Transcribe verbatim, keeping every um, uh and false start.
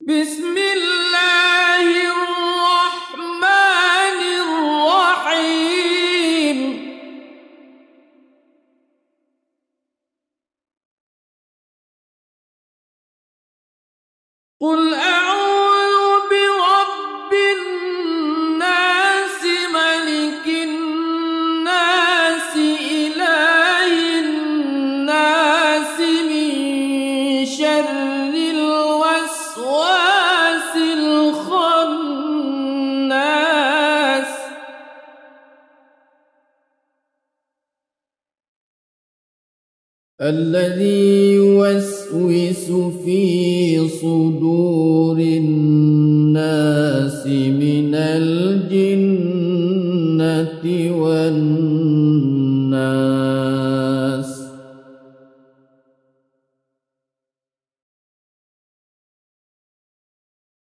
بسم الله الرحمن الرحيم قل أعوذ برب الناس ملك الناس إله الناس من شر الوسواس الخناس الذي يوسوس في صدور الناس